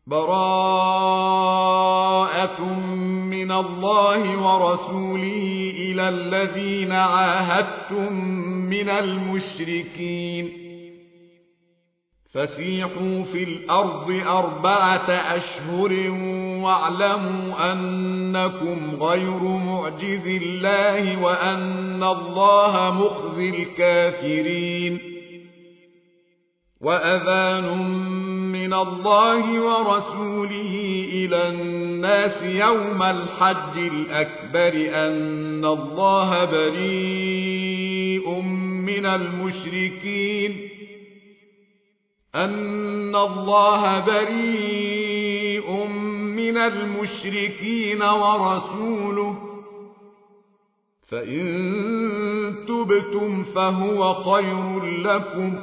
براءة من الله ورسوله إلى الذين عاهدتم من المشركين فسيحوا في الأرض 4 أشهر واعلموا أنكم غير معجز الله وأن الله مخزي الكافرين وأذان من الله ورسوله إلى الناس يوم الحج الأكبر أن الله بريء من المشركين ورسوله فإن تبتم فهو خير لكم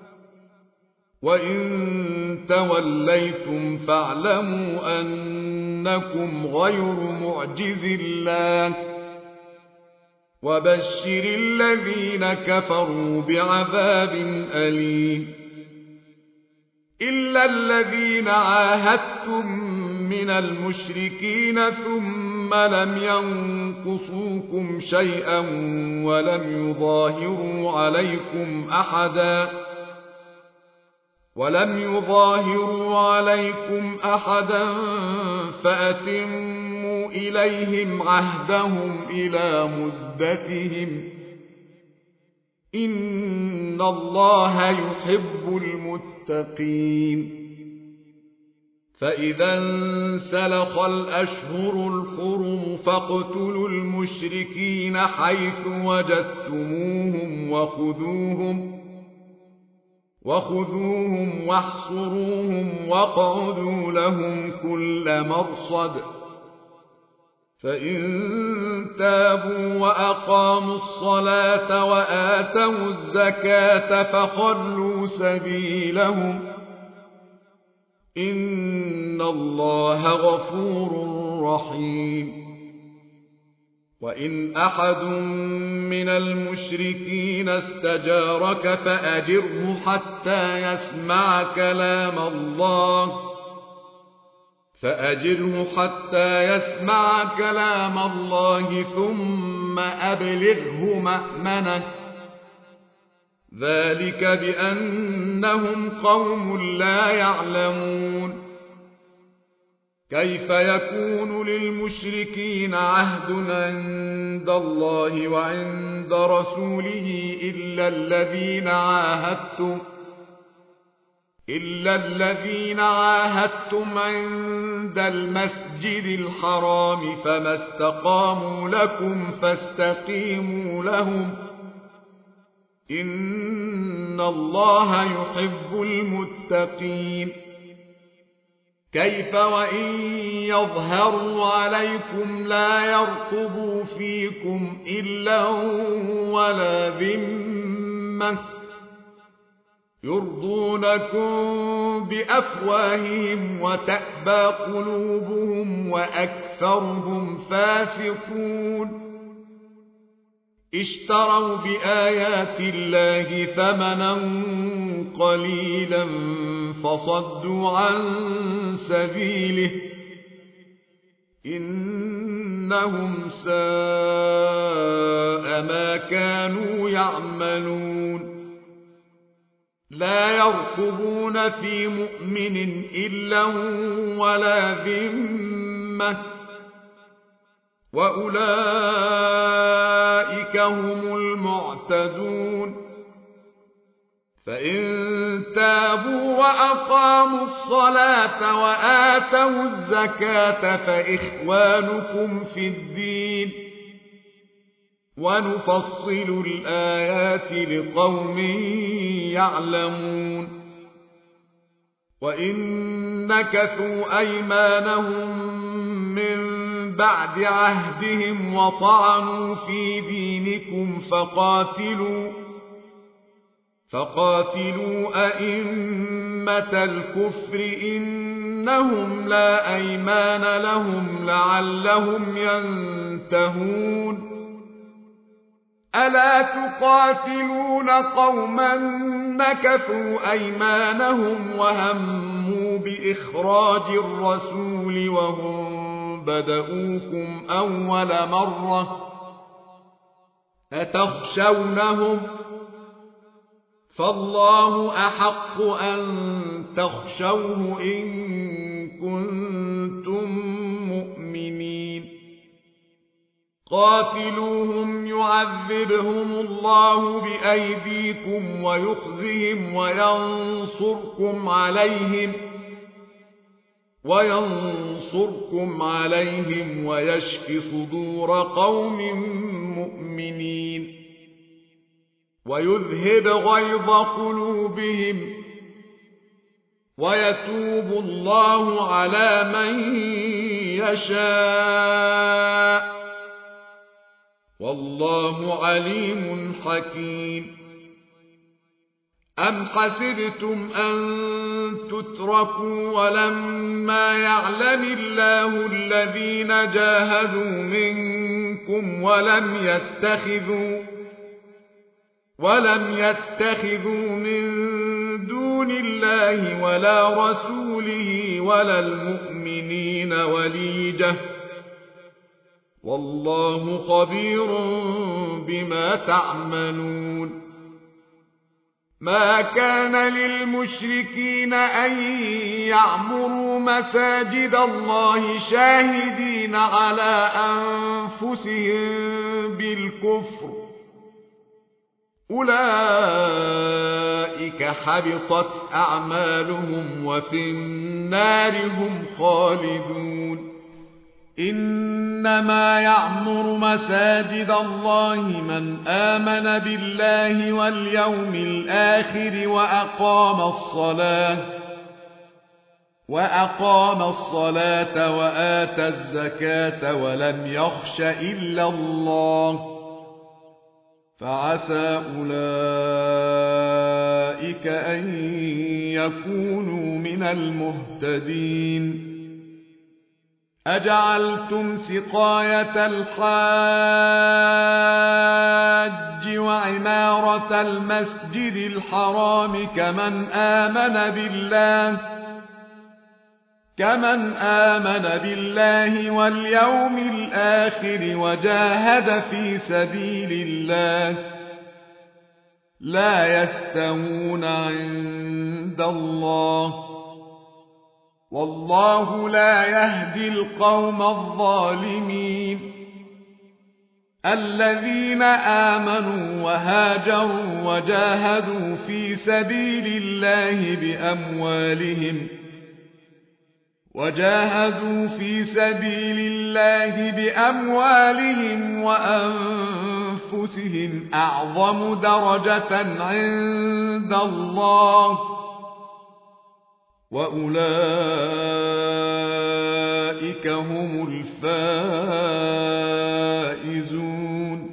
وإن توليتم فاعلموا أنكم غير معجز الله وبشر الذين كفروا بعذاب أليم إلا الذين عاهدتم من المشركين ثم لم ينقصوكم شيئا ولم يظاهروا عليكم أحدا فأتموا إليهم عهدهم إلى مدتهم إن الله يحب المتقين فإذا انسلخ الأشهر الحرم فاقتلوا المشركين حيث وجدتموهم وخذوهم واحصروهم واقعدوا لهم كل مرصد فإن تابوا وأقاموا الصلاة وآتوا الزكاة فخلوا سبيلهم إن الله غفور رحيم وإن أحد من المشركين استجارك فأجره حتى يسمع كلام الله ثم أبلغه مأمنه ذلك بأنهم قوم لا يعلمون كيف يكون للمشركين عهد عند الله وعند رسوله إلا الذين عاهدتم عند المسجد الحرام فما استقاموا لكم فاستقيموا لهم إن الله يحب المتقين كيف وإن يظهروا عليكم لا يرقبوا فيكم إلا ولا ذمة يرضونكم بأفواههم وتأبى قلوبهم وأكثرهم فاسقون اشتروا بآيات الله ثمنا قليلا فصدوا عن سبيله إنهم ساء ما كانوا يعملون لا يرقبون في مؤمن إلا ولا ذمة وأولئك هم المعتدون فإن تابوا وأقاموا الصلاة وآتوا الزكاة فإخوانكم في الدين ونفصل الآيات لقوم يعلمون وإن نكثوا أيمانهم من بعد عهدهم وطعنوا في دينكم فقاتلوا أئمة الكفر إنهم لا أيمان لهم لعلهم ينتهون ألا تقاتلون قوما نكثوا أيمانهم وهموا بإخراج الرسول وهم بدؤوكم أول مرة أتخشونهم فالله أحق أن تخشوه إن كنتم مؤمنين قاتلوهم يعذبهم الله بأيديكم ويخزهم وينصركم عليهم ويشف صدور قوم مؤمنين ويذهب غيظ قلوبهم ويتوب الله على من يشاء والله عليم حكيم أم حسبتم أن تتركوا ولما يعلم الله الذين جاهدوا منكم ولم يتخذوا من دون الله ولا رسوله ولا المؤمنين وليجة والله خبير بما تعملون ما كان للمشركين أن يعمروا مساجد الله شاهدين على أنفسهم بالكفر أولئك حبطت أعمالهم وفي النار هم خالدون إنما يعمر مساجد الله من آمن بالله واليوم الآخر وأقام الصلاة وآتى الزكاة ولم يخش إلا الله فعسى أولئك أن يكونوا من المهتدين أجعلتم سقاية الحاج وعمارة المسجد الحرام كمن آمن بالله واليوم الآخر وجاهد في سبيل الله لا يستوون عند الله والله لا يهدي القوم الظالمين الذين آمنوا وهاجروا وجاهدوا في سبيل الله بأموالهم وأنفسهم أعظم درجة عند الله وأولئك هم الفائزون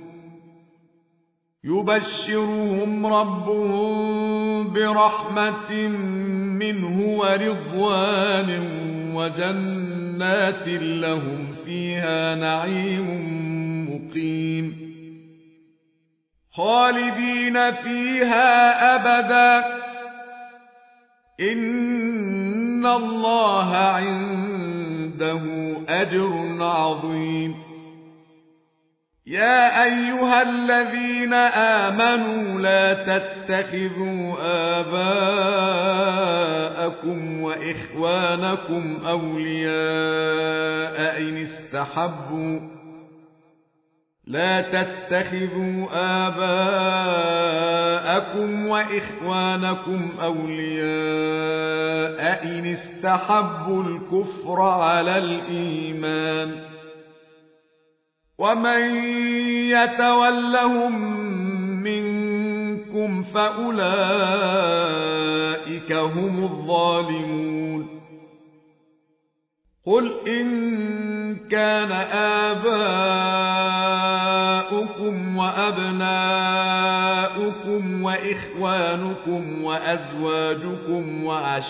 يبشرهم ربهم برحمة منه ورضوان وجنات لهم فيها نعيم مقيم خالدين فيها أبدا إن الله عنده أجر عظيم يا أيها الذين آمنوا لا تتخذوا آباءكم وإخوانكم أولياء إن استحبوا الكفر على الإيمان ومن يتولهم منكم فأولئك هم الظالمون قل إن كان آباؤكم وأبناؤكم وإخوانكم وأزواجكم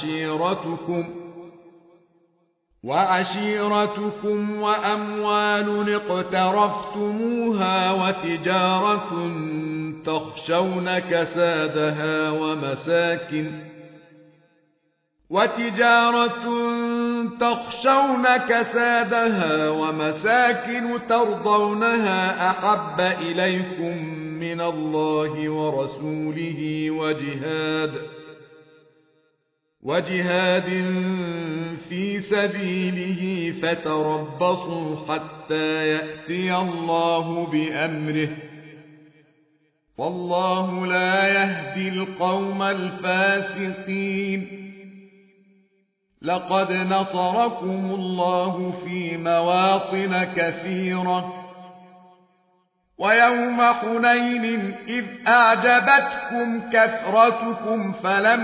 وعشيرتكم وأموال اقترفتموها وتجارة تخشون كسادها وتجارة تخشون كسادها ومساكن ترضونها أحب إليكم من الله ورسوله وجهاد في سبيله فتربصوا حتى يأتي الله بأمره والله لا يهدي القوم الفاسقين. لقد نصركم الله في مواطن كثيرة ويوم حنين إذ أعجبتكم كثرتكم فلم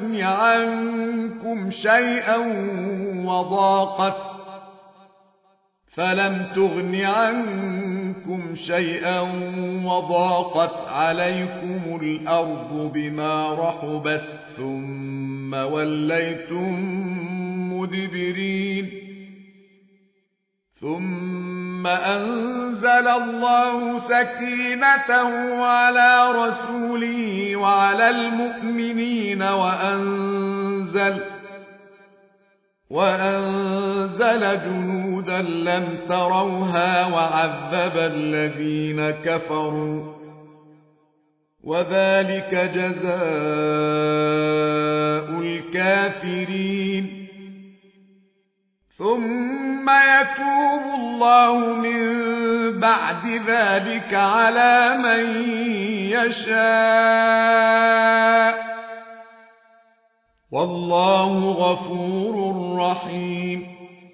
تغن عنكم شيئا وضاقت عليكم الأرض بما رحبت ثم وليتم مدبرين. ثم أنزل الله سكينته على رسوله وعلى المؤمنين وأنزل جنودا لم تروها وعذب الذين كفروا وذلك جزاء الكافرين. ثم يتوب الله من بعد ذلك على من يشاء والله غفور رحيم.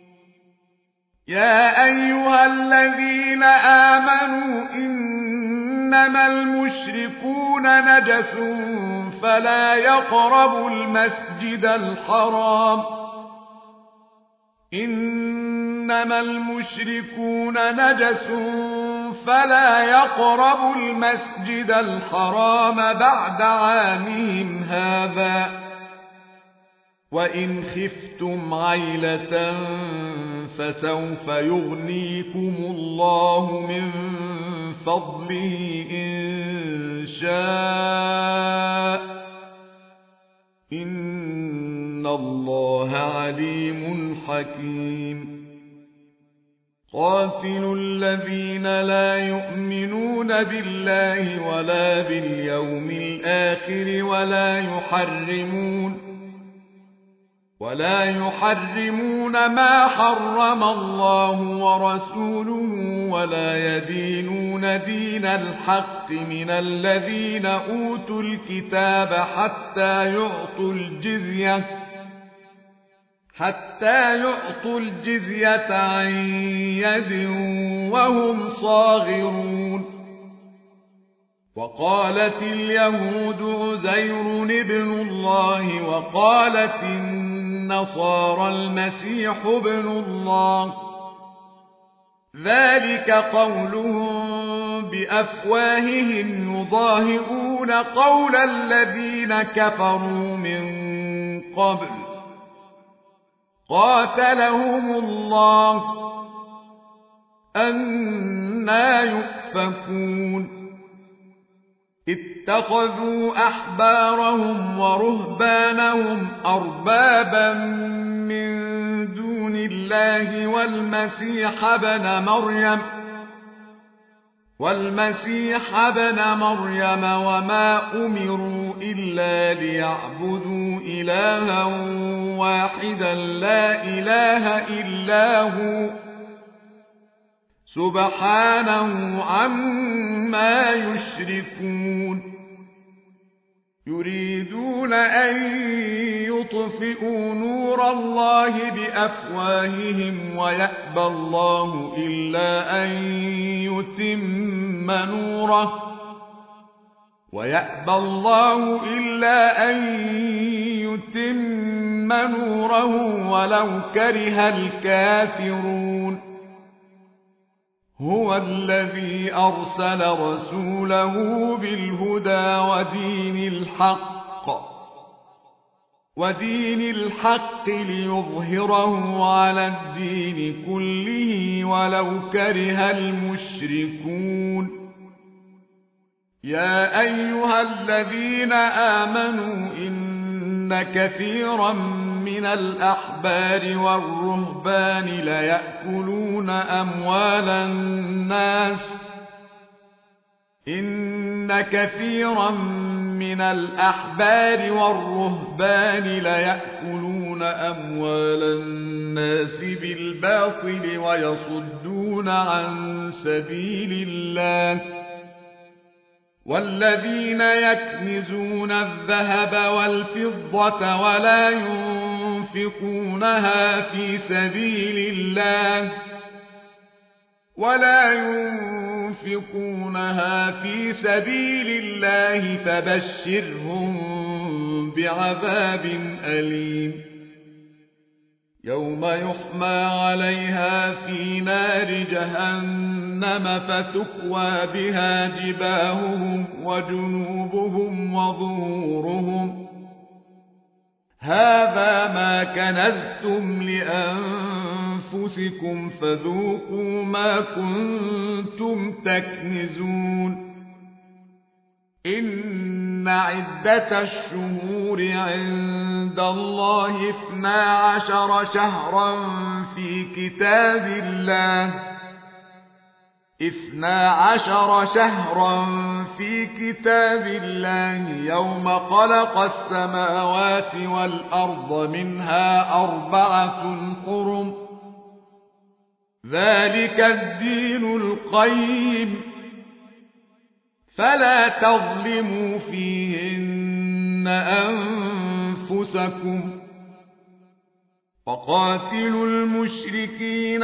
يا أيها الذين آمنوا إنما المشركون نجس فلا يقربوا المسجد الحرام بعد عامهم هذا وإن خفتم عيلة فسوف يغنيكم الله من فضله إن شاء إن الله عليم حكيم. قاتلوا الذين لا يؤمنون بالله ولا باليوم الآخر ولا يحرمون ما حرم الله ورسوله ولا يدينون دين الحق من الذين أوتوا الكتاب حتى يعطوا الجزية عن يد وهم صاغرون. وقالت اليهود عزير ابن الله وقالت النصارى المسيح ابن الله ذلك قولهم بأفواههم يضاهئون قول الذين كفروا من قبل قاتلهم الله أنى يؤفكون. اتخذوا أحبارهم ورهبانهم أربابا من دون الله والمسيح ابن مريم وما أمروا إلا ليعبدوا إلها واحدا لا إله إلا هو سبحانه عما يشركون. يريدون أن يطفئوا نور الله بأفواههم ويأبى الله إلا أن يتم نوره ولو كره الكافرون. هو الذي أرسل رسوله بالهدى ودين الحق ليظهره على الدين كله ولو كره المشركون. يا أيها الذين آمنوا إن كثيرا من الأحبار والرهبان ليأكلون أموال الناس إن كثيرا من الأحبار والرهبان ليأكلون أموال الناس بالباطل ويصدون عن سبيل الله والذين يكنزون الذهب والفضة ولا ينفقونها في سبيل الله فبشرهم بعذاب أليم يوم يحمى عليها في نار جهنم فتكوى بها جباههم وجنوبهم وظهورهم هذا ما كنزتم لأنفسكم فذوقوا ما كنتم تكنزون إن عدة الشهور عند الله 12 شهرا في كتاب الله يوم خلق السماوات والأرض منها 4 حرم ذلك الدين القيم فلا تظلموا فيهن أنفسكم وقاتلوا المشركين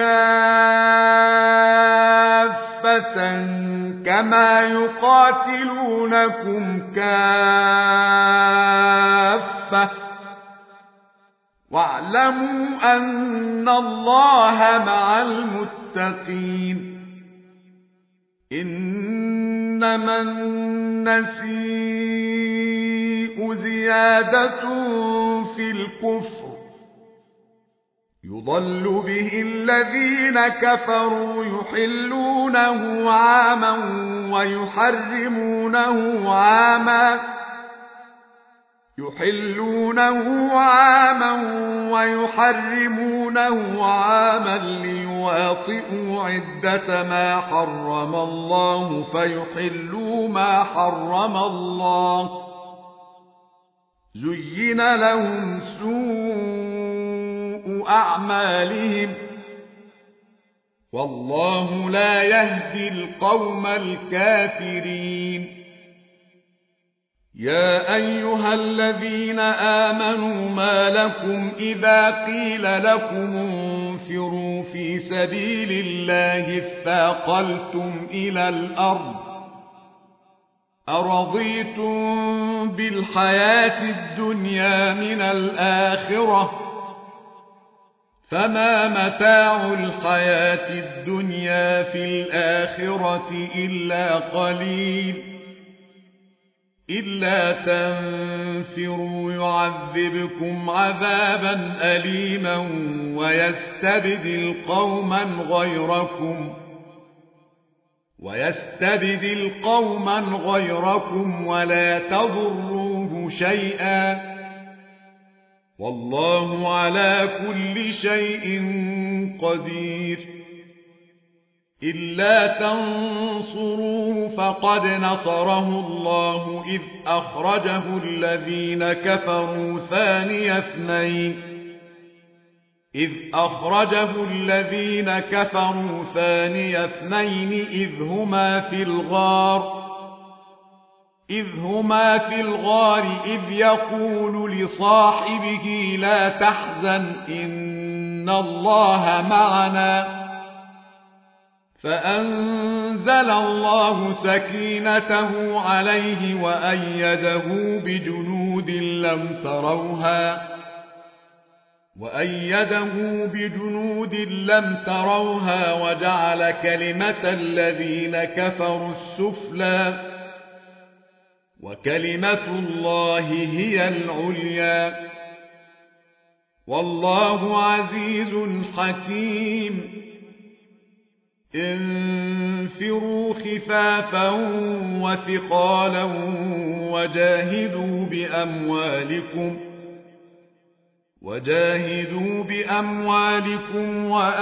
كافة كما يقاتلونكم كافة واعلموا أن الله مع المتقين إنما النسيء زيادة في الكفر يضل به الذين كفروا يحلونه عاما ويحرمونه عاما ليواطئوا عدة ما حرم الله فيحلوا ما حرم الله زين لهم سوء أعمالهم والله لا يهدي القوم الكافرين يا أيها الذين آمنوا ما لكم إذا قيل لكم انفروا في سبيل الله اثاقلتم إلى الأرض أرضيتم بالحياة الدنيا من الآخرة فما متاع الحياة الدنيا في الآخرة إلا قليل إلا تنفروا يعذبكم عذابا أليما ويستبدل قوما غيركم ولا تضروه شيئا والله على كل شيء قدير إلا تنصروه فقد نصره الله إذ أخرجه الذين كفروا ثاني اثنين إذ هما في الغار إذ يقول لصاحبه لا تحزن إن الله معنا فأنزل الله سكينته عليه وأيده بجنود لم تروها وجعل كلمة الذين كفروا السفلى وكلمة الله هي العليا والله عزيز حكيم انفروا خفافا وثقالا وجاهدوا بأموالكم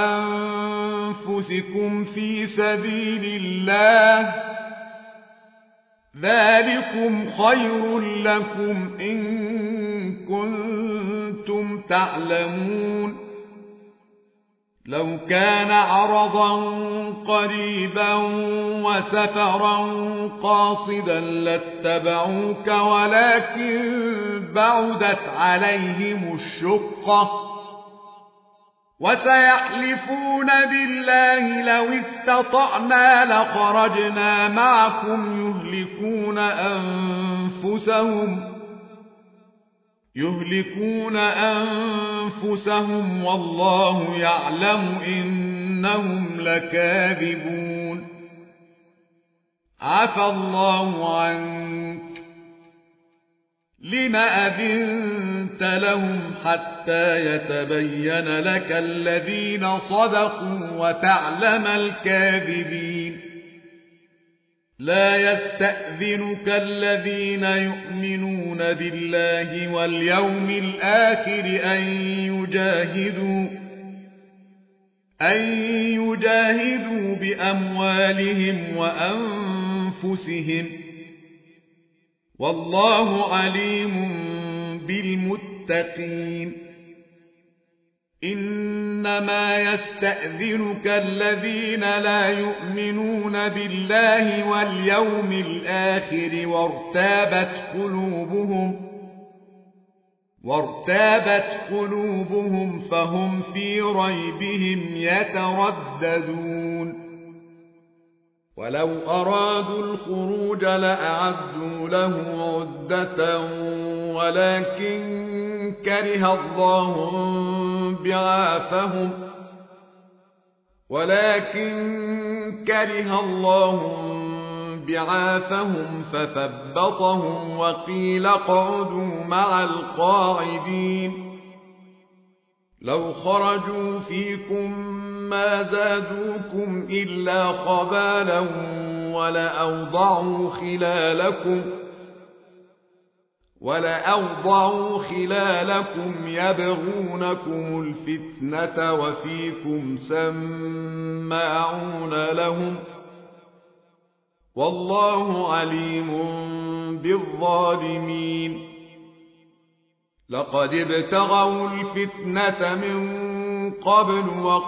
وأنفسكم في سبيل الله ذلكم خير لكم إن كنتم تعلمون لو كان عرضا قريبا وسفرا قاصدا لاتبعوك ولكن بعدت عليهم الشقة وسيحلفون بالله لو استطعنا لخرجنا معكم يهلكون أنفسهم والله يعلم إنهم لكاذبون عفى الله عنك لم أذنت لهم حتى يتبين لك الذين صدقوا وتعلم الكاذبين لا يستأذنك الذين يؤمنون بالله واليوم الآخر أن يجاهدوا بأموالهم وأنفسهم والله عليم بالمتقين إنما يستأذنك الذين لا يؤمنون بالله واليوم الآخر وارتابت قلوبهم فهم في ريبهم يترددون ولو أرادوا الخروج لأعدوا له عدة ولكن كره الله بعاثهم فثبطهم وقيل اقعدوا مع القاعدين لو خرجوا فيكم ما زادوكم إلا خبالا ولأوضعوا خلالكم يبغونكم الفتنة وفيكم سماعون لهم والله عليم بالظالمين لقد ابتغوا الفتنة من قبل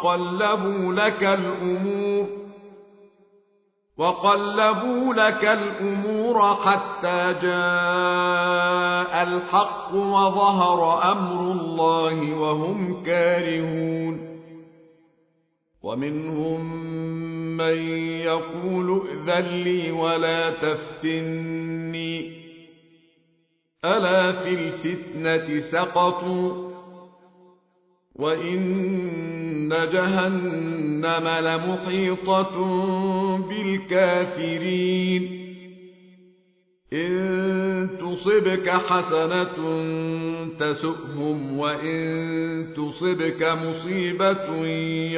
وقلبوا لك الأمور حتى جاء الحق وظهر أمر الله وهم كارهون ومنهم من يقول ائذن لي ولا تفتني ألا في الفتنة سقطوا وإن جهنم لمحيطة بالكافرين إن تصبك حسنة تسؤهم وإن تصبك مصيبة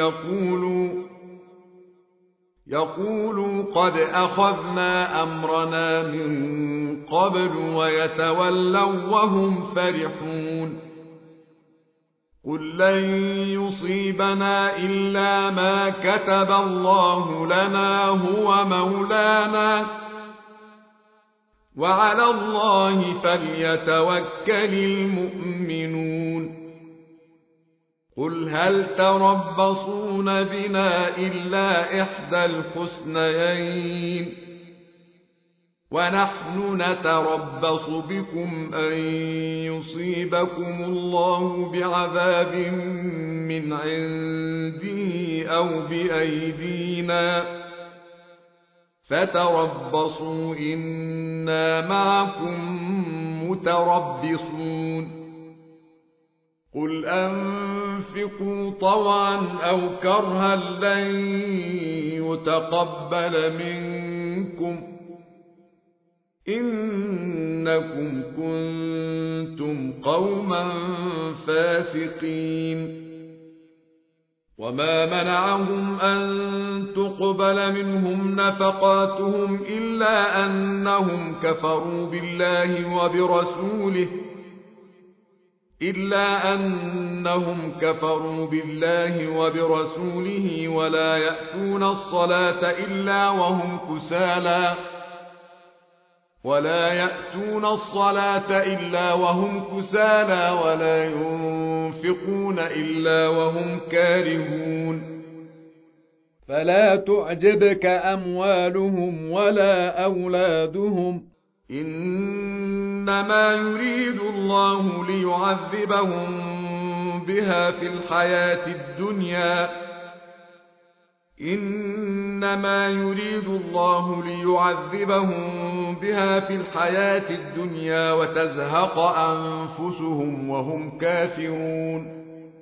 يقولوا قد أخذنا أمرنا من قبل ويتولوا وهم فرحون قل لن يصيبنا إلا ما كتب الله لنا هو مولانا وعلى الله فليتوكل المؤمنون قل هل تربصون بنا إلا إحدى الحسنيين ونحن نتربص بكم أن يصيبكم الله بعذاب من عنده أو بأيدينا فتربصوا إنا معكم متربصون قل أنفقوا طوعا أو كرها لن يتقبل منكم إنكم كنتم قوما فاسقين وما منعهم أن تقبل منهم نفقاتهم إلا أنهم كفروا بالله إلا أنهم كفروا بالله وبرسوله ولا يأتون الصلاة إلا وهم كسالى ولا ينفقون إلا وهم كارهون فلا تعجبك أموالهم ولا أولادهم إنما يريد الله ليعذبهم بها في الحياة الدنيا وتزهق أنفسهم وهم كافرون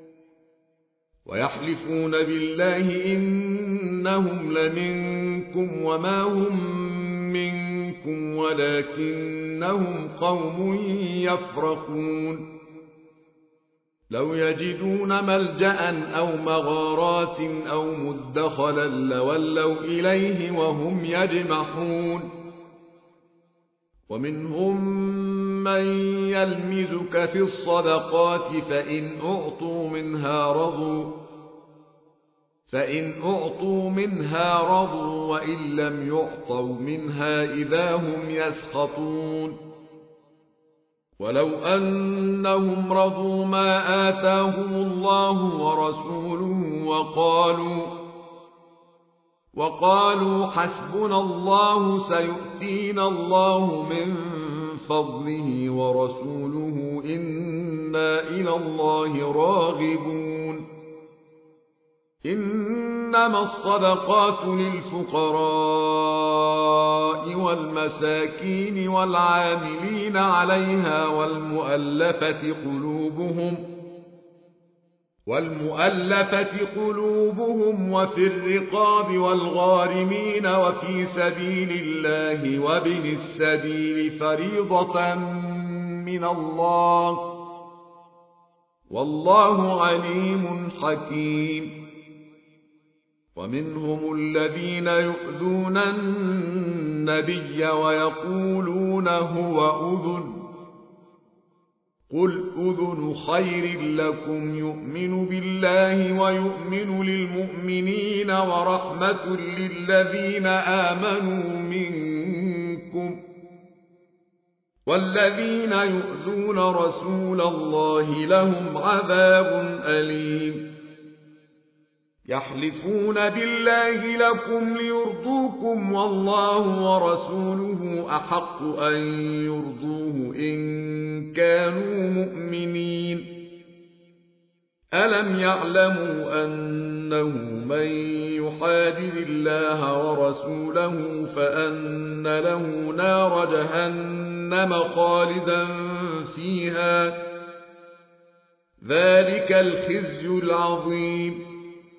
ويحلفون بالله إنهم لمنكم وما هم منكم ولكنهم قوم يفرقون لو يجدون ملجأ أو مغارات أو مدخلا لولوا إليه وهم يجمحون ومنهم من يلمزك في الصدقات فإن أعطوا منها رضوا وإن لم يعطوا منها إذا هم يسخطون ولو أنهم رضوا ما آتاهم الله ورسوله وقالوا حسبنا الله سيؤتينا الله من فضله ورسوله إنا إلى الله راغبون إنما الصدقات للفقراء والمساكين والعاملين عليها والمؤلفة قلوبهم وفي الرقاب والغارمين وفي سبيل الله وابن السبيل فريضة من الله والله عليم حكيم ومنهم الذين يؤذون النبي ويقولون هو أذن قل أذن خير لكم يؤمن بالله ويؤمن للمؤمنين ورحمة للذين آمنوا منكم والذين يؤذون رسول الله لهم عذاب أليم يحلفون بالله لكم ليرضوكم والله ورسوله أحق أن يرضوه إن كانوا مؤمنين ألم يعلموا أنه من يحادد الله ورسوله فأن له نار جهنم خالدا فيها ذلك الخزي العظيم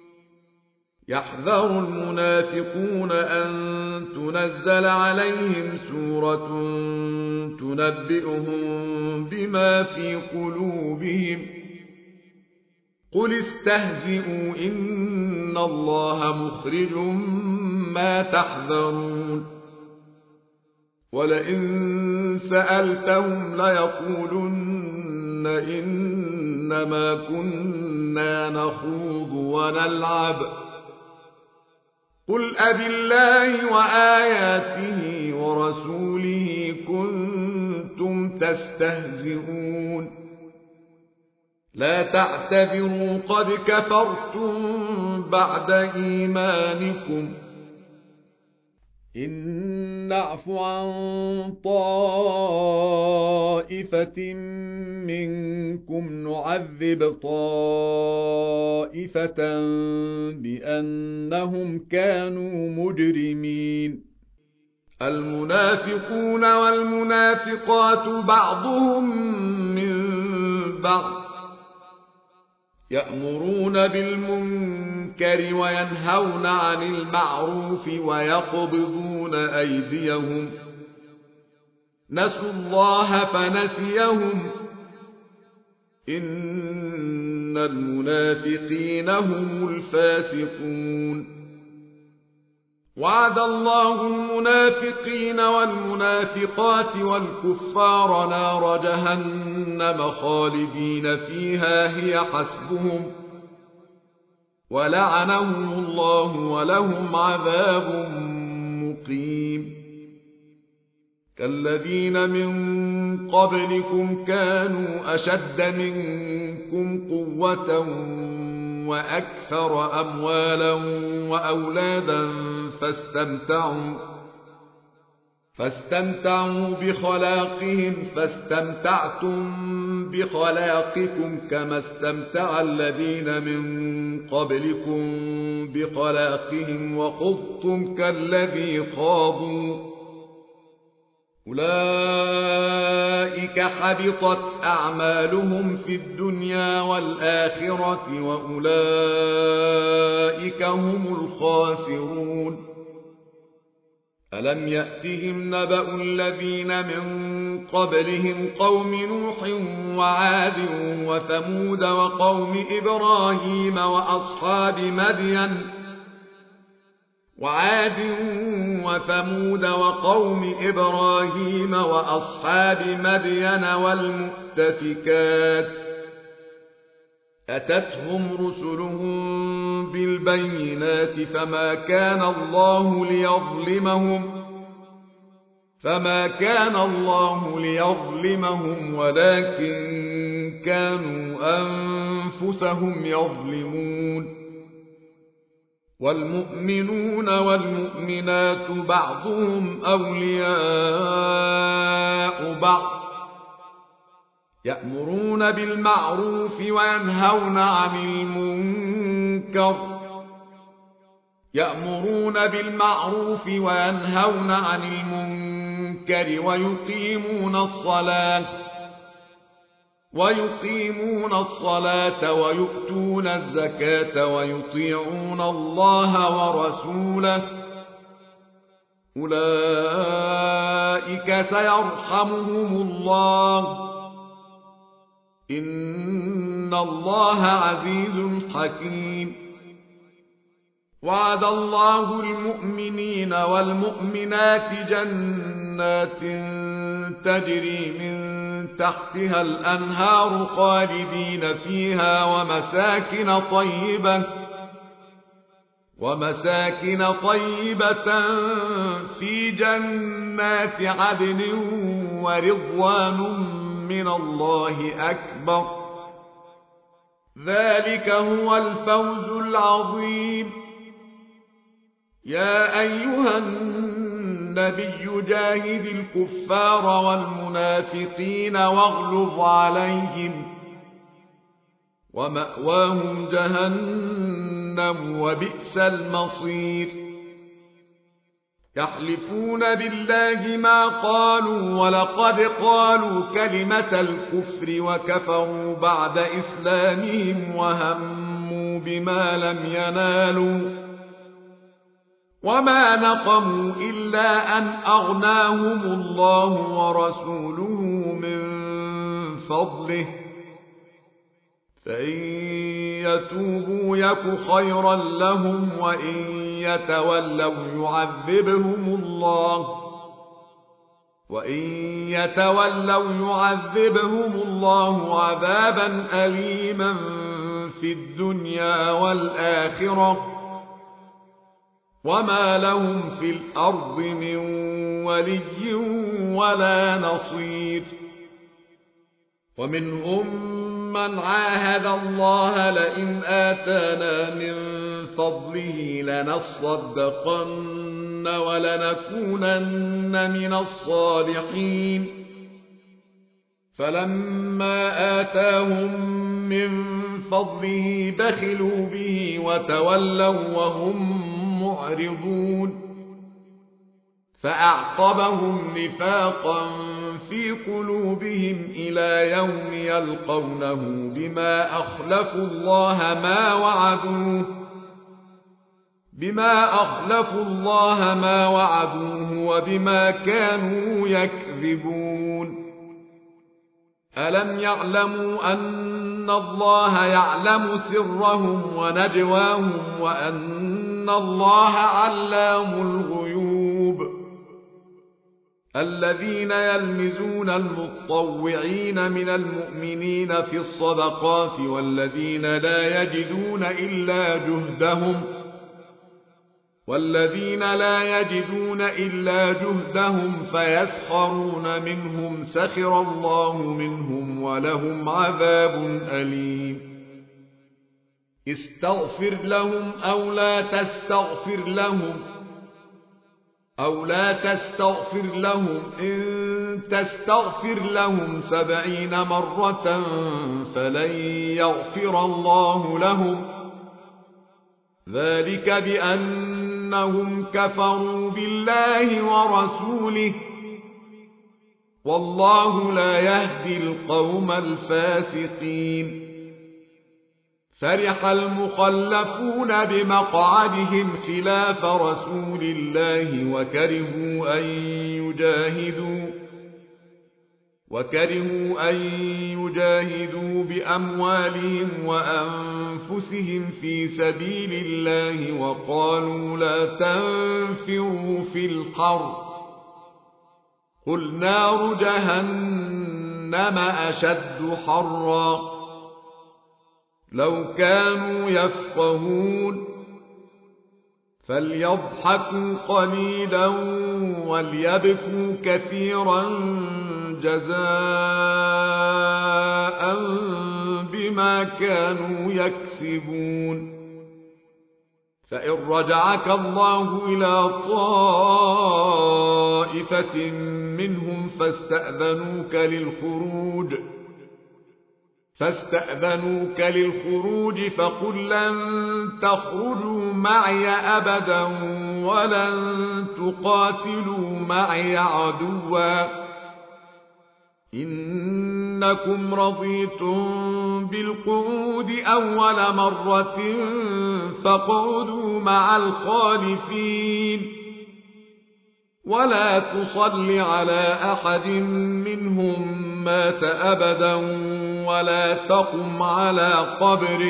يحذر المنافقون أن تنزل عليهم سورة تنبئهم بما في قلوبهم قل استهزئوا إن الله مخرج ما تحذرون ولئن سألتهم ليقولن إنما كنا نخوض ونلعب قل أبالله وآياته ورسوله كنتم تستهزئون لا تعتذروا قد كفرتم بعد إيمانكم إن نعف عن طائفة منكم نعذب طائفة بأنهم كانوا مجرمين المنافقون والمنافقات بعضهم من بعض يأمرون بالمنكر وينهون عن المعروف ويقبضون أيديهم نسوا الله فنسيهم إن المنافقين هم الفاسقون وعد الله المنافقين والمنافقات والكفار نار جهنم خالدين فيها هي حسبهم ولعنهم الله ولهم عذاب مقيم كالذين من قبلكم كانوا أشد منكم قوة وأكثر أموالا وأولادا فاستمتعوا بخلاقهم فاستمتعتم بخلاقكم كما استمتع الذين من قبلكم بخلاقهم وخضتم كالذي خاضوا أولئك حبطت أعمالهم في الدنيا والآخرة وأولئك هم الخاسرون ألم يأتهم نبأ الذين من قبلهم قوم نوح وعاد وثمود وقوم إبراهيم وأصحاب مدين والمؤتفكات أتتهم رسلهم بالبينات فما كان الله ليظلمهم ولكن كانوا أنفسهم يظلمون والمؤمنون والمؤمنات بعضهم أولياء بعض يأمرون بالمعروف وينهون عن المنكر ويقيمون الصلاة ويؤتون الزكاة ويطيعون الله ورسوله أولئك سيرحمهم الله إن الله عزيز حكيم وعد الله المؤمنين والمؤمنات جنات تجري من تحتها الأنهار خالدين فيها ومساكن طيبة في جنات عدن ورضوان من الله أكبر ذلك هو الفوز العظيم يا أيها النبي جاهد الكفار والمنافقين واغلظ عليهم ومأواهم جهنم وبئس المصير يحلفون بالله ما قالوا ولقد قالوا كلمة الكفر وكفروا بعد إسلامهم وهموا بما لم ينالوا وما نقموا إلا أن أغناهم الله ورسوله من فضله فإن يتوبوا يك خيرا لهم وإن يتولوا يعذبهم الله عذابا أليما في الدنيا والآخرة وما لهم في الأرض من ولي ولا نصير ومنهم من عاهد الله لئن آتانا من فضله لنصدقن ولنكونن من الصالحين فلما آتاهم من فضله بخلوا به وتولوا وهم معرضون فأعقبهم نفاقا في قلوبهم إلى يوم يلقونه بما أخلفوا الله ما وعدوه وبما كانوا يكذبون ألم يعلموا أن وأن الله يعلم سرهم ونجواهم وأن الله علام الغيوب. الذين يلمزون المطوعين من المؤمنين في الصدقات والذين لا يجدون إلا جهدهم فيسخرون منهم سخر الله منهم ولهم عذاب أليم. استغفر لهم أو لا تستغفر لهم إن تستغفر لهم 70 مرة فلن يغفر الله لهم ذلك بأنهم كفروا بالله ورسوله والله لا يهدي القوم الفاسقين. فرح المخلفون بمقعدهم خلاف رسول الله وكرهوا أن يجاهدوا بأموالهم وأنفسهم في سبيل الله وقالوا لا تنفروا في الحر قل نار جهنم أشد حرا لو كانوا يفقهون فليضحكوا قليلا وليبكوا كثيرا جزاء بما كانوا يكسبون. فإن رجعك الله إلى طائفة منهم فاستأذنوك للخروج فقل لن تخرجوا معي أبدا ولن تقاتلوا معي عدوا إنكم رضيتم بالقعود أول مرة فاقعدوا مع الخالفين ولا تصل على أحد منهم مات أبدا ولا تقم على قبره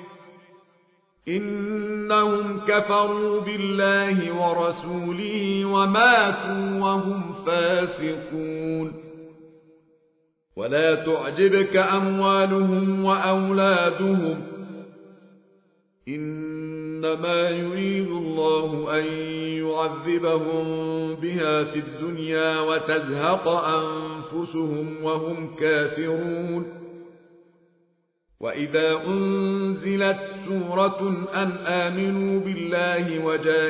إنهم كفروا بالله ورسوله وماتوا وهم فاسقون. ولا تعجبك أموالهم وأولادهم إنما يريد الله أن يعذبهم بها في الدنيا وتزهق أنفسهم وهم كافرون. وإذا أنزلت سورة أن آمنوا بالله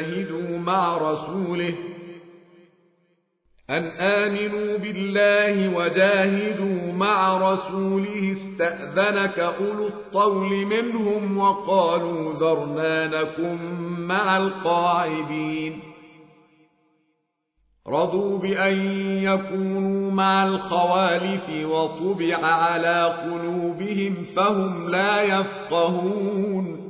وجاهدوا مع رسوله استأذنك أولو الطول منهم وقالوا ذرنا نكن مع القاعدين رضوا بأن يكونوا مع الخوالف وطبع على قلوبهم فهم لا يفقهون.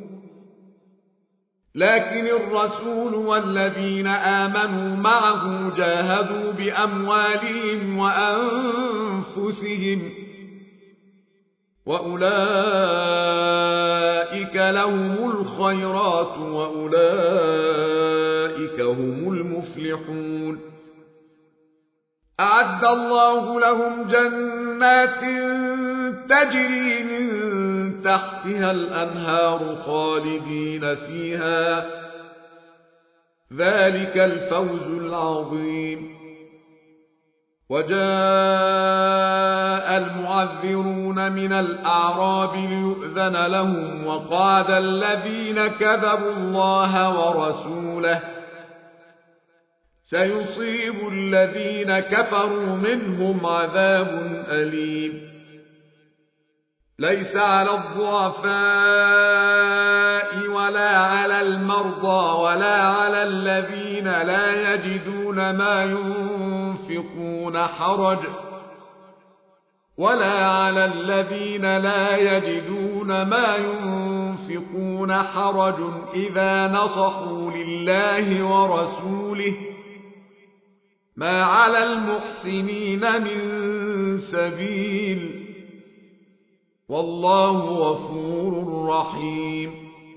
لكن الرسول والذين آمنوا معه جاهدوا بأموالهم وأنفسهم وأولئك لهم الخيرات وأولئك هم المفلحون. أعد الله لهم جنات تجري من تحتها الأنهار خالدين فيها ذلك الفوز العظيم. وجاء المعذرون من الأعراب ليؤذن لهم وقعد الذين كذبوا الله ورسوله سيصيب الذين كفروا منهم عذاب أليم. ليس على الضعفاء ولا على المرضى ولا على الذين لا يجدون ما ينفقون حرج إذا نصحوا لله ورسوله ما على المحسنين من سبيل والله غفور رحيم.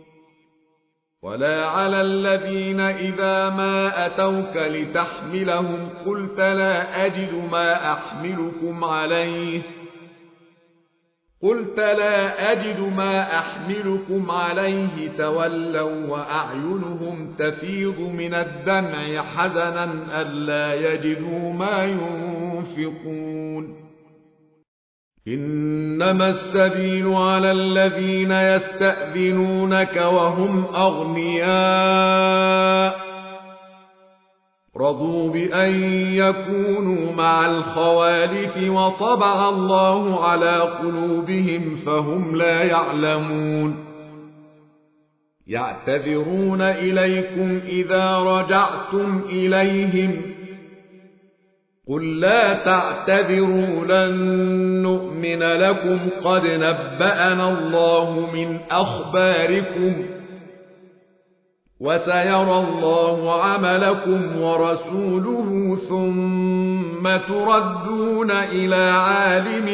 ولا على الذين إذا ما أتوك لتحملهم قلت لا أجد ما أحملكم عليه تولوا وأعينهم تفيض من الدمع حزنا ألا يجدوا ما ينفقون. إنما السبيل على الذين يستأذنونك وهم أغنياء رضوا بأن يكونوا مع الخوالف وطبع الله على قلوبهم فهم لا يعلمون. يعتذرون إليكم إذا رجعتم إليهم قل لا تعتذروا لن نؤمن لكم قد نبأنا الله من أخباركم وسيرى الله عملكم ورسوله ثم تردون إلى عالم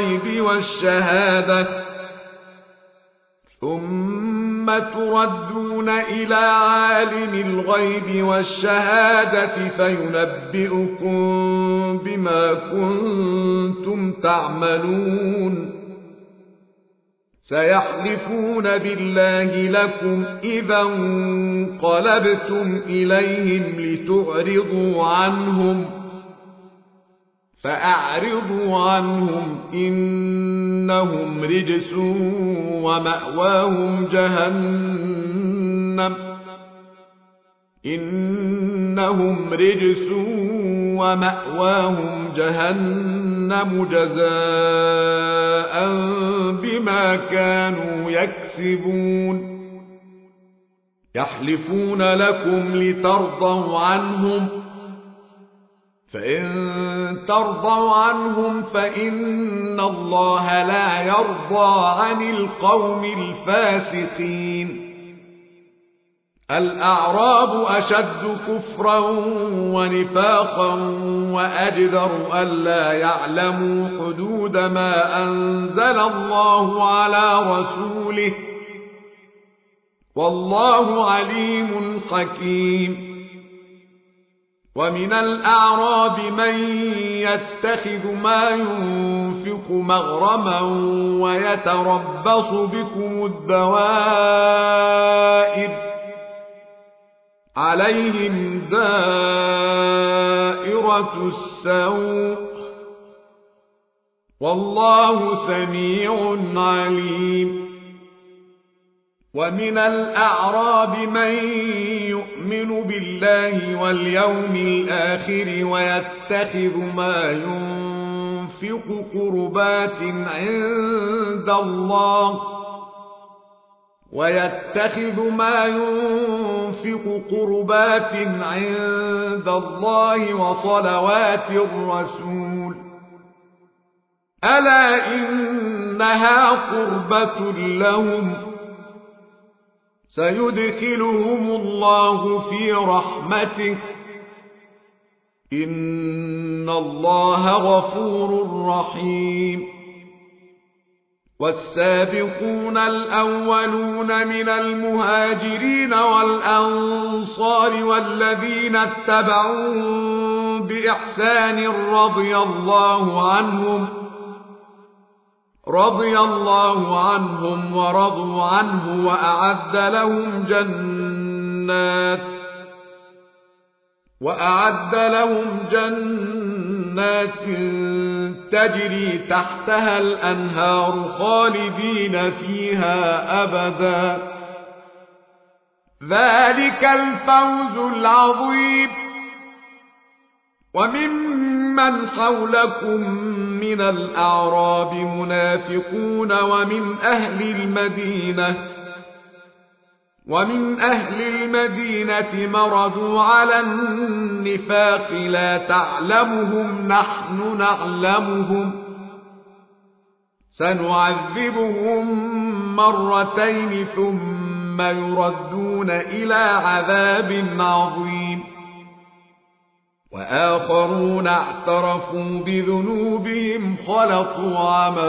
الغيب والشهادة فينبئكم بما كنتم تعملون. سيحلفون بالله لكم إذا انقلبتم إليهم لتعرضوا عنهم فأعرضوا عنهم إنهم رجس ومأواهم جهنم جزاء بما كانوا يكسبون. يحلفون لكم لترضوا عنهم فإن ترضوا عنهم فإن الله لا يرضى عن القوم الفاسقين. الأعراب أشد كفرا ونفاقا وأجدر ألا يعلموا حدود ما أنزل الله على رسوله والله عليم حكيم. ومن الأعراب من يتخذ ما ينفق مغرما ويتربص بكم الدوائر عليهم دائرة السوء والله سميع عليم. ومن الأعراب من يؤمن بالله واليوم الآخر ويتخذ ما ينفق قربات عند الله وصلوات الرسول ألا إنها قربة لهم سيدخلهم الله في رحمته إن الله غفور رحيم. والسابقون الأولون من المهاجرين والأنصار والذين اتبعوا بإحسان رضي الله عنهم ورضوا عنه وأعد لهم جنات تجري تحتها الأنهار خالدين فيها أبدا ذلك الفوز العظيم. وممن حولكم من الأعراب منافقون ومن أهل المدينة مرضوا على النفاق لا تعلمهم نحن نعلمهم سنعذبهم مرتين ثم يردون إلى عذاب عظيم. وآخرون اعترفوا بذنوبهم خلطوا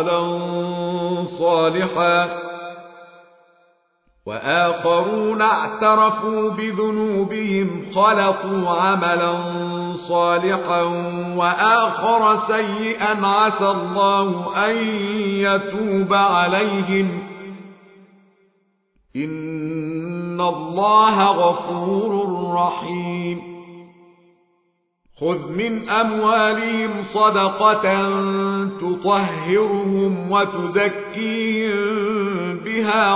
عملا صالحا وآخر سيئا عسى الله أن يتوب عليهم إن الله غفور رحيم خذ من أموالهم صدقة تطهرهم وتزكيهم بها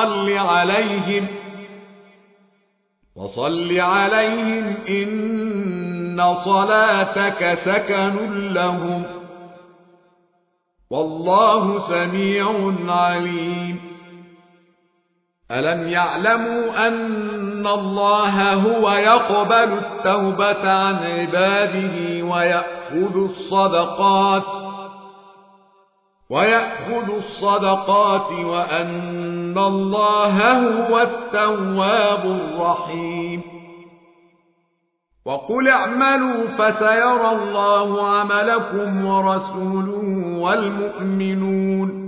وصل عليهم إن صلاتك سكن لهم والله سميع عليم ألم يعلموا أن الله هو يقبل التوبة عن عباده ويأخذ الصدقات وأن الله هو التواب الرحيم وقل اعملوا فسيرى الله عملكم ورسوله والمؤمنون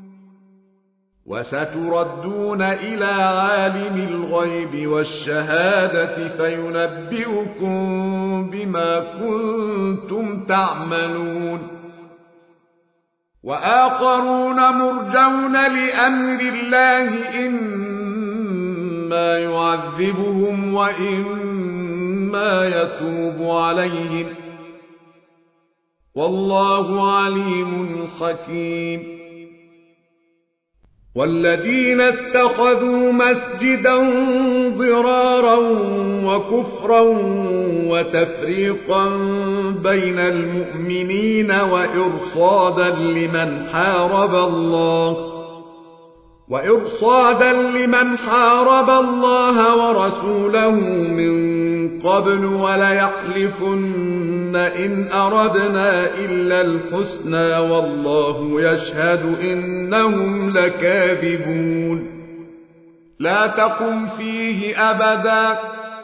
وستردون إلى عالم الغيب والشهادة فينبئكم بما كنتم تعملون وآخرون مرجون لأمر الله إما يعذبهم وإما يتوب عليهم والله عليم حكيم والذين اتخذوا مسجدا ضرارا وكفرا وتفريقا بين المؤمنين وإرصادا لمن حارب الله ورسوله من قبل وليحلفن إن أردنا إلا الحسنى والله يشهد إنهم لكاذبون لا تقم فيه أبدا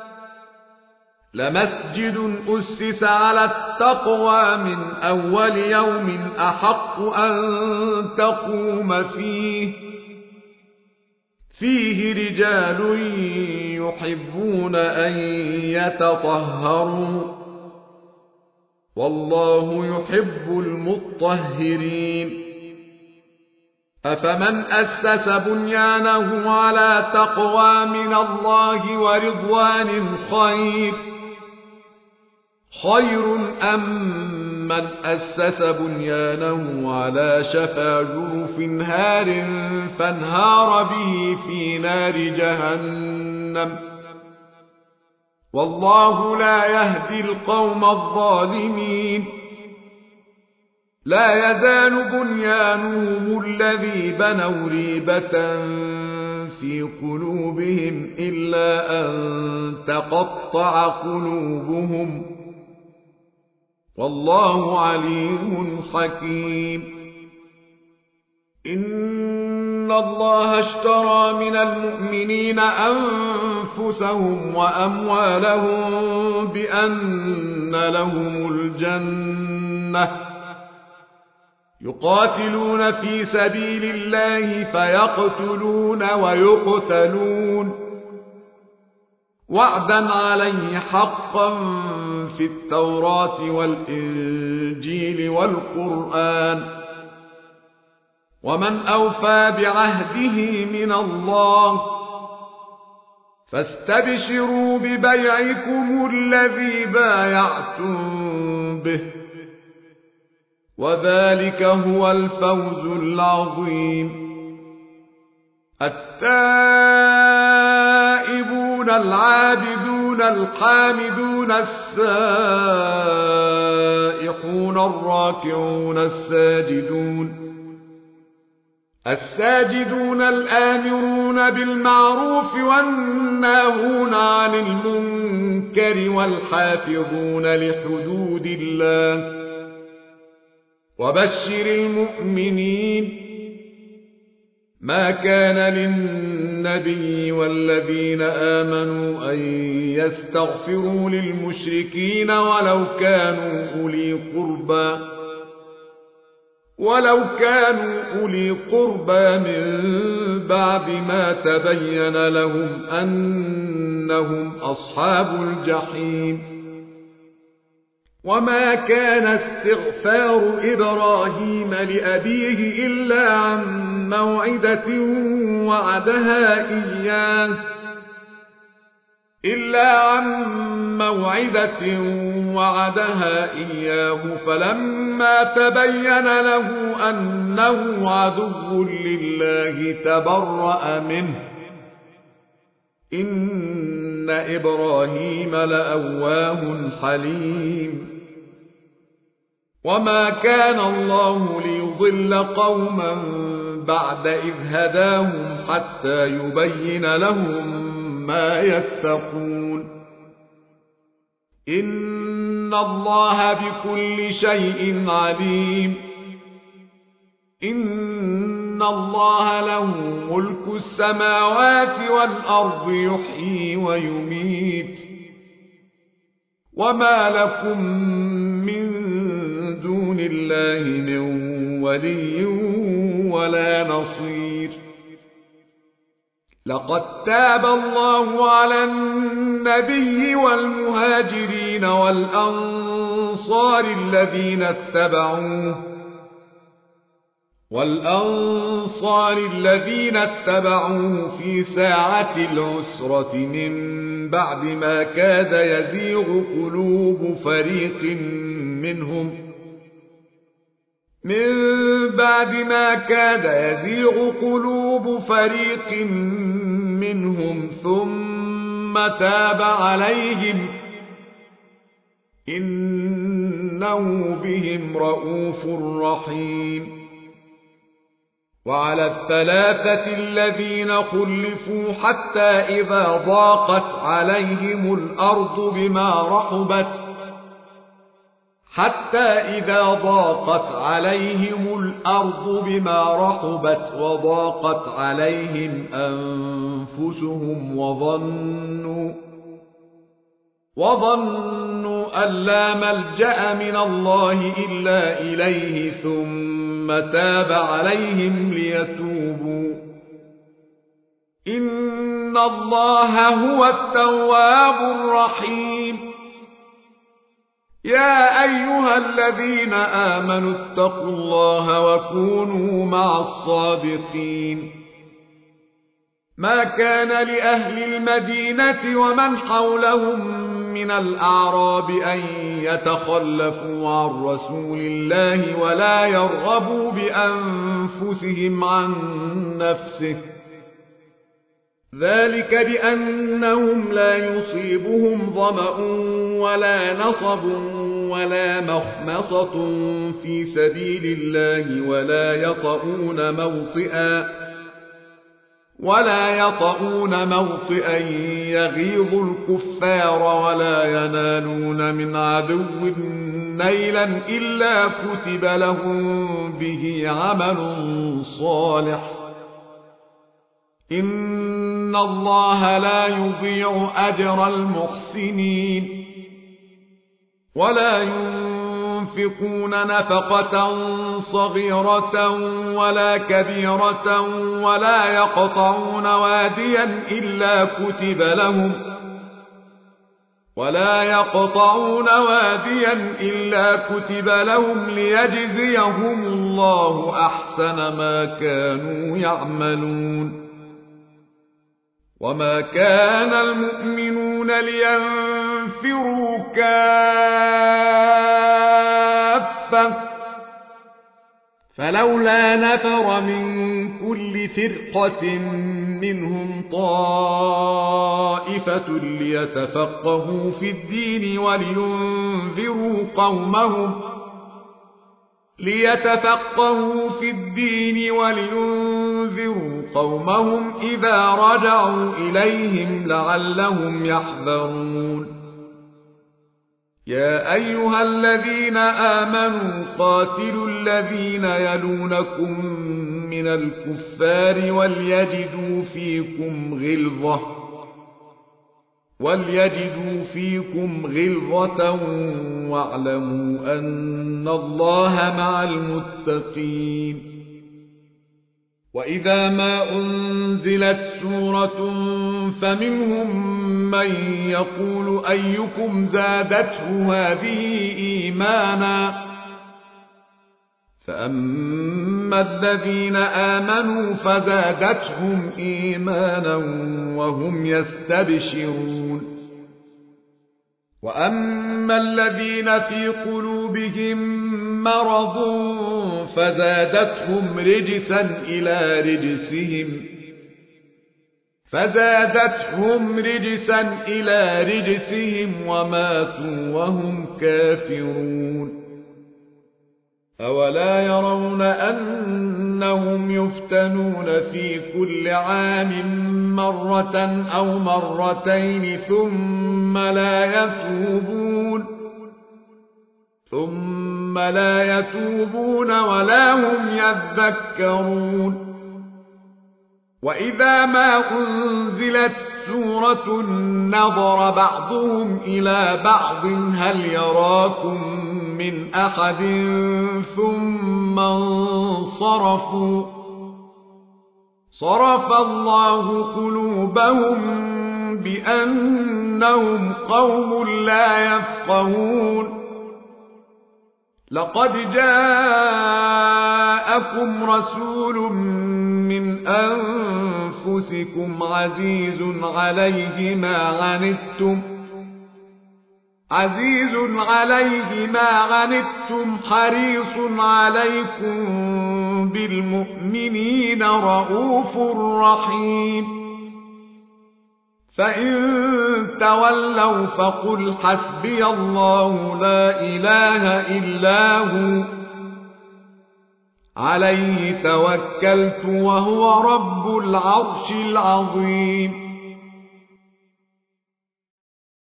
لمسجد أسس على التقوى من أول يوم أحق أن تقوم فيه رجال يحبون أن يتطهروا والله يحب المطهرين أفمن أسس بنيانه على تقوى من الله ورضوان خير أم من أسس بنيانه على شفا جرف هار فانهار به في نار جهنم والله لا يهدي القوم الظالمين لا يزال بنيانهم الذي بنوا ريبة في قلوبهم إلا أن تقطع قلوبهم والله عليم حكيم إن الله اشترى من المؤمنين أنفسهم وأموالهم بأن لهم الجنة يقاتلون في سبيل الله فيقتلون ويقتلون وعدا عليه حقا في التوراة والإنجيل والقرآن ومن أوفى بعهده من الله فاستبشروا ببيعكم الذي بايعتم به وذلك هو الفوز العظيم التائبون العابدون الحامدون السائحون الراكعون الساجدون الآمرون بالمعروف والناهون عن المنكر والحافظون لحدود الله وبشر المؤمنين ما كان للنبي والذين آمنوا أن يستغفروا للمشركين ولو كانوا أولي قربى من بعد ما تبين لهم أنهم أصحاب الجحيم. وما كان استغفار إبراهيم لأبيه إلا عن موعدة وعدها إياه فلما تبين له أنه عدو لله تبرأ منه إن إبراهيم لأواه حليم. وما كان الله ليضل قوما بعد إذ هداهم حتى يبين لهم ما يتقون. إن الله بكل شيء عليم. إن الله له ملك السماوات والأرض يحيي ويميت. وما لكم من دون الله من ولي ولا نصير. لقد تاب الله على النبي والمهاجرين والأنصار الذين اتبعوه في ساعة العسرة من بعد ما كاد يزيغ قلوب فريق منهم ثم تاب عليهم إنه بهم رءوف رحيم. وعلى الثلاثة الذين خلفوا حتى إذا ضاقت عليهم الأرض بما رحبت وضاقت عليهم أنفسهم وظنوا أن لا ملجأ من الله إلا إليه ثم تاب عليهم ليتوبوا إن الله هو التواب الرحيم. يا أيها الذين آمنوا اتقوا الله وكونوا مع الصادقين. ما كان لأهل المدينة ومن حولهم من الأعراب أن يتخلفوا عن رسول الله ولا يرغبوا بأنفسهم عن نفسه ذلك بأنهم لا يصيبهم ظمأ ولا نصب ولا مخمصة في سبيل الله ولا يطؤون موطئا يغيظ الكفار ولا ينالون من عدو نيلا إلا كتب لهم به عمل صالح إن الله لا يضيع أجر المحسنين. ولا ينفقون نفقة صغيرة ولا كبيرة ولا يقطعون واديا إلا كتب لهم ليجزيهم الله أحسن ما كانوا يعملون. وما كان المؤمنون لينفروا كافة فلولا نفر من كل فرقة منهم طائفة ليتفقهوا في الدين ولينذروا قومهم إذا رجعوا إليهم لعلهم يحذرون. يا أيها الذين آمنوا قاتلوا الذين يلونكم من الكفار وليجدوا فيكم غلظة واعلموا أن الله مع المتقين. وإذا ما أنزلت سورة فمنهم من يقول أيكم زادته هذه إيمانا فأما الذين آمنوا فزادتهم إيمانا وهم يستبشرون. وأما الذين في قلوبهم مرض فزادتهم رجسا إلى رجسهم وماتوا وهم كافرون. أولا يرون أنهم يفتنون في كل عام مرة أو مرتين ثم لا يتوبون ولا هم يذكرون. وإذا ما أنزلت سورة نظر بعضهم إلى بعض هل يراكم من أحد ثم انصرفوا صرف الله قلوبهم بأنهم قوم لا يفقهون. لقد جاءكم رسول من أنفسكم عزيز عليه ما عنتم حريص عليكم بالمؤمنين رؤوف رحيم. فإن تولوا فقل حسبي الله لا إله إلا هو عليه توكلت وهو رب العرش العظيم.